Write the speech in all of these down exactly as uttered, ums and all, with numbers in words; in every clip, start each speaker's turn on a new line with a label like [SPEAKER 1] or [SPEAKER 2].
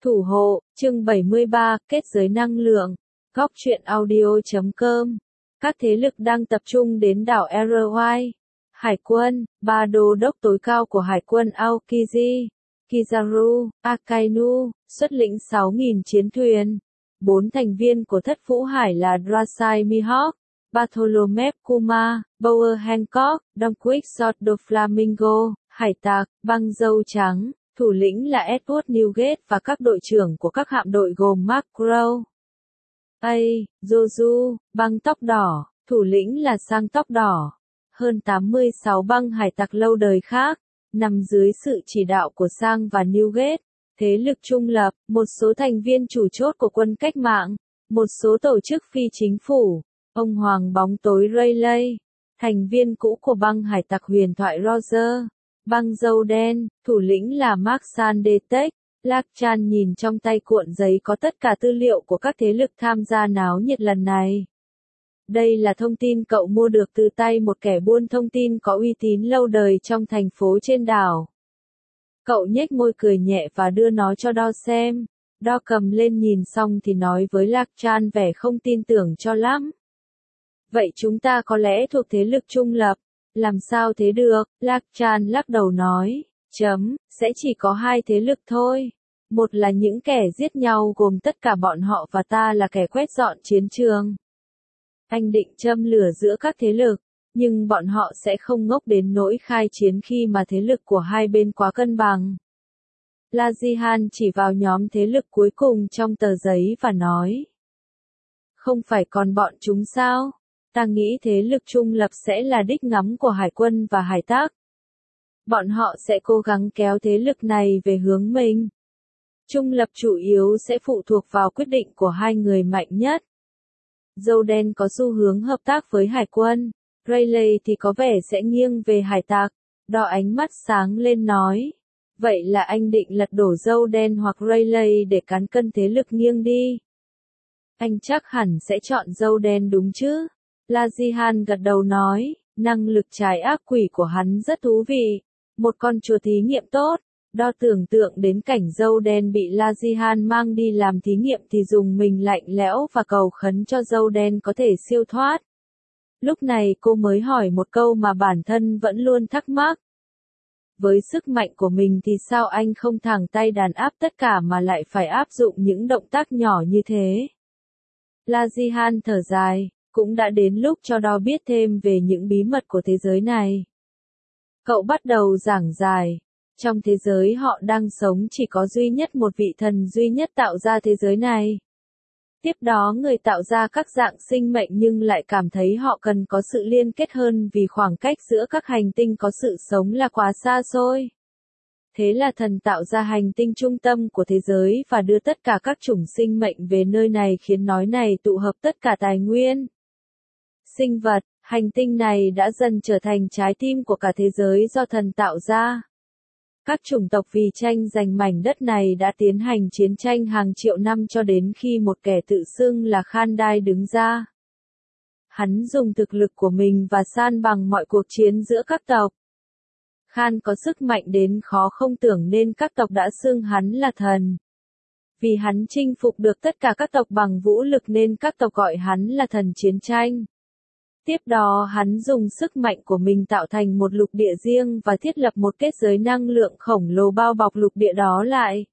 [SPEAKER 1] Thủ hộ, chương bảy mươi ba, kết giới năng lượng. Góc truyện audio chấm com. Các thế lực đang tập trung đến đảo Erewhon. Hải quân, ba đô đốc tối cao của Hải quân Aokiji, Kizaru, Akainu, xuất lĩnh sáu nghìn chiến thuyền. Bốn thành viên của thất vũ hải là Drasai Mihawk, Bartholomew Kuma, Bower Hancock, Domquick Sword do Flamingo, Hải tặc, băng dâu trắng. Thủ lĩnh là Edward Newgate và các đội trưởng của các hạm đội gồm Mark Crow, A. Joju, băng tóc đỏ, thủ lĩnh là Sang tóc đỏ. Hơn tám mươi sáu băng hải tặc lâu đời khác, nằm dưới sự chỉ đạo của Sang và Newgate. Thế lực trung lập, một số thành viên chủ chốt của quân cách mạng, một số tổ chức phi chính phủ, ông Hoàng bóng tối Rayleigh, thành viên cũ của băng hải tặc huyền thoại Roger. Băng dâu đen, thủ lĩnh là Mark Sandetek. Lạc Chan nhìn trong tay cuộn giấy có tất cả tư liệu của các thế lực tham gia náo nhiệt lần này. Đây là thông tin cậu mua được từ tay một kẻ buôn thông tin có uy tín lâu đời trong thành phố trên đảo. Cậu nhếch môi cười nhẹ và đưa nó cho Do xem. Do cầm lên nhìn xong thì nói với Lạc Chan vẻ không tin tưởng cho lắm. Vậy chúng ta có lẽ thuộc thế lực trung lập. Làm sao thế được, Lạc Chan lắc đầu nói, chấm, sẽ chỉ có hai thế lực thôi. Một là những kẻ giết nhau gồm tất cả bọn họ và ta là kẻ quét dọn chiến trường. Anh định châm lửa giữa các thế lực, nhưng bọn họ sẽ không ngốc đến nỗi khai chiến khi mà thế lực của hai bên quá cân bằng. La Jihan chỉ vào nhóm thế lực cuối cùng trong tờ giấy và nói. Không phải còn bọn chúng sao? Ta nghĩ thế lực trung lập sẽ là đích ngắm của hải quân và hải tặc. Bọn họ sẽ cố gắng kéo thế lực này về hướng mình. Trung lập chủ yếu sẽ phụ thuộc vào quyết định của hai người mạnh nhất. Dâu đen có xu hướng hợp tác với hải quân, Rayleigh thì có vẻ sẽ nghiêng về hải tặc. Đo ánh mắt sáng lên nói. Vậy là anh định lật đổ dâu đen hoặc Rayleigh để cán cân thế lực nghiêng đi. Anh chắc hẳn sẽ chọn dâu đen đúng chứ? La Jihan gật đầu nói, năng lực trái ác quỷ của hắn rất thú vị. Một con chùa thí nghiệm tốt. Đo tưởng tượng đến cảnh dâu đen bị La Jihan mang đi làm thí nghiệm thì dùng mình lạnh lẽo và cầu khấn cho dâu đen có thể siêu thoát. Lúc này cô mới hỏi một câu mà bản thân vẫn luôn thắc mắc. Với sức mạnh của mình thì sao anh không thẳng tay đàn áp tất cả mà lại phải áp dụng những động tác nhỏ như thế? La Jihan thở dài. Cũng đã đến lúc cho Do biết thêm về những bí mật của thế giới này. Cậu bắt đầu giảng giải. Trong thế giới họ đang sống chỉ có duy nhất một vị thần duy nhất tạo ra thế giới này. Tiếp đó người tạo ra các dạng sinh mệnh nhưng lại cảm thấy họ cần có sự liên kết hơn vì khoảng cách giữa các hành tinh có sự sống là quá xa xôi. Thế là thần tạo ra hành tinh trung tâm của thế giới và đưa tất cả các chủng sinh mệnh về nơi này khiến nói này tụ hợp tất cả tài nguyên. Sinh vật, hành tinh này đã dần trở thành trái tim của cả thế giới do thần tạo ra. Các chủng tộc vì tranh giành mảnh đất này đã tiến hành chiến tranh hàng triệu năm cho đến khi một kẻ tự xưng là Khandai đứng ra. Hắn dùng thực lực của mình và san bằng mọi cuộc chiến giữa các tộc. Khan có sức mạnh đến khó không tưởng nên các tộc đã xưng hắn là thần. Vì hắn chinh phục được tất cả các tộc bằng vũ lực nên các tộc gọi hắn là thần chiến tranh. Tiếp đó hắn dùng sức mạnh của mình tạo thành một lục địa riêng và thiết lập một kết giới năng lượng khổng lồ bao bọc lục địa đó lại.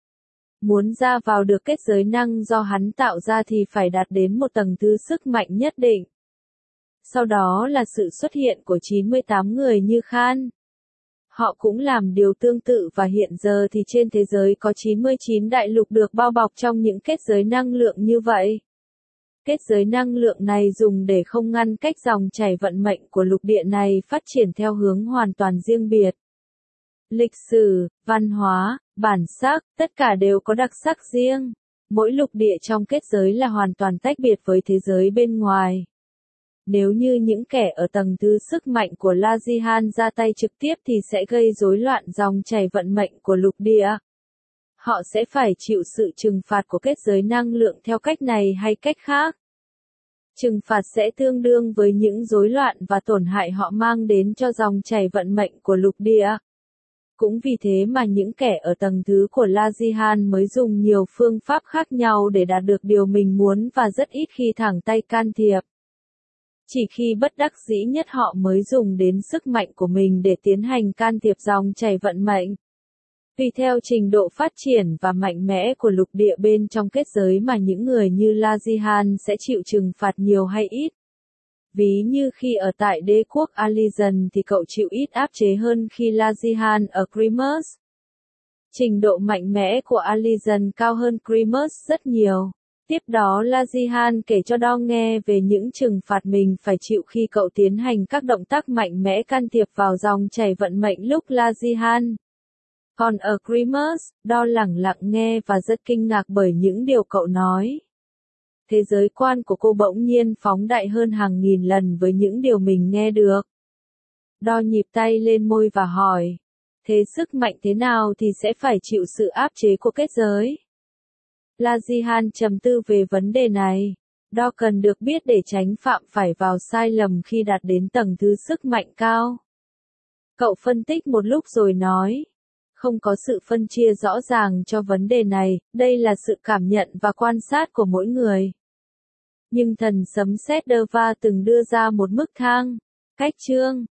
[SPEAKER 1] Muốn ra vào được kết giới năng do hắn tạo ra thì phải đạt đến một tầng thứ sức mạnh nhất định. Sau đó là sự xuất hiện của chín mươi tám người như Khan. Họ cũng làm điều tương tự và hiện giờ thì trên thế giới có chín mươi chín đại lục được bao bọc trong những kết giới năng lượng như vậy. Kết giới năng lượng này dùng để không ngăn cách dòng chảy vận mệnh của lục địa này phát triển theo hướng hoàn toàn riêng biệt. Lịch sử, văn hóa, bản sắc, tất cả đều có đặc sắc riêng. Mỗi lục địa trong kết giới là hoàn toàn tách biệt với thế giới bên ngoài. Nếu như những kẻ ở tầng thứ sức mạnh của La Jihan ra tay trực tiếp thì sẽ gây rối loạn dòng chảy vận mệnh của lục địa. Họ sẽ phải chịu sự trừng phạt của kết giới năng lượng theo cách này hay cách khác. Trừng phạt sẽ tương đương với những rối loạn và tổn hại họ mang đến cho dòng chảy vận mệnh của lục địa. Cũng vì thế mà những kẻ ở tầng thứ của La Jihan mới dùng nhiều phương pháp khác nhau để đạt được điều mình muốn và rất ít khi thẳng tay can thiệp. Chỉ khi bất đắc dĩ nhất họ mới dùng đến sức mạnh của mình để tiến hành can thiệp dòng chảy vận mệnh. Tùy theo trình độ phát triển và mạnh mẽ của lục địa bên trong kết giới mà những người như La Jihan sẽ chịu trừng phạt nhiều hay ít. Ví như khi ở tại đế quốc Alizen thì cậu chịu ít áp chế hơn khi La Jihan ở Grimace. Trình độ mạnh mẽ của Alizen cao hơn Grimace rất nhiều. Tiếp đó La Jihan kể cho Dawn nghe về những trừng phạt mình phải chịu khi cậu tiến hành các động tác mạnh mẽ can thiệp vào dòng chảy vận mệnh lúc La Jihan. Còn ở Grimace, Dawn lẳng lặng nghe và rất kinh ngạc bởi những điều cậu nói. Thế giới quan của cô bỗng nhiên phóng đại hơn hàng nghìn lần với những điều mình nghe được. Dawn nhịp tay lên môi và hỏi. Thế sức mạnh thế nào thì sẽ phải chịu sự áp chế của kết giới? La Jihan trầm tư về vấn đề này. Dawn cần được biết để tránh phạm phải vào sai lầm khi đạt đến tầng thứ sức mạnh cao. Cậu phân tích một lúc rồi nói. Không có sự phân chia rõ ràng cho vấn đề này, đây là sự cảm nhận và quan sát của mỗi người. Nhưng thần sấm sét Deva từng đưa ra một mức thang. Cách chương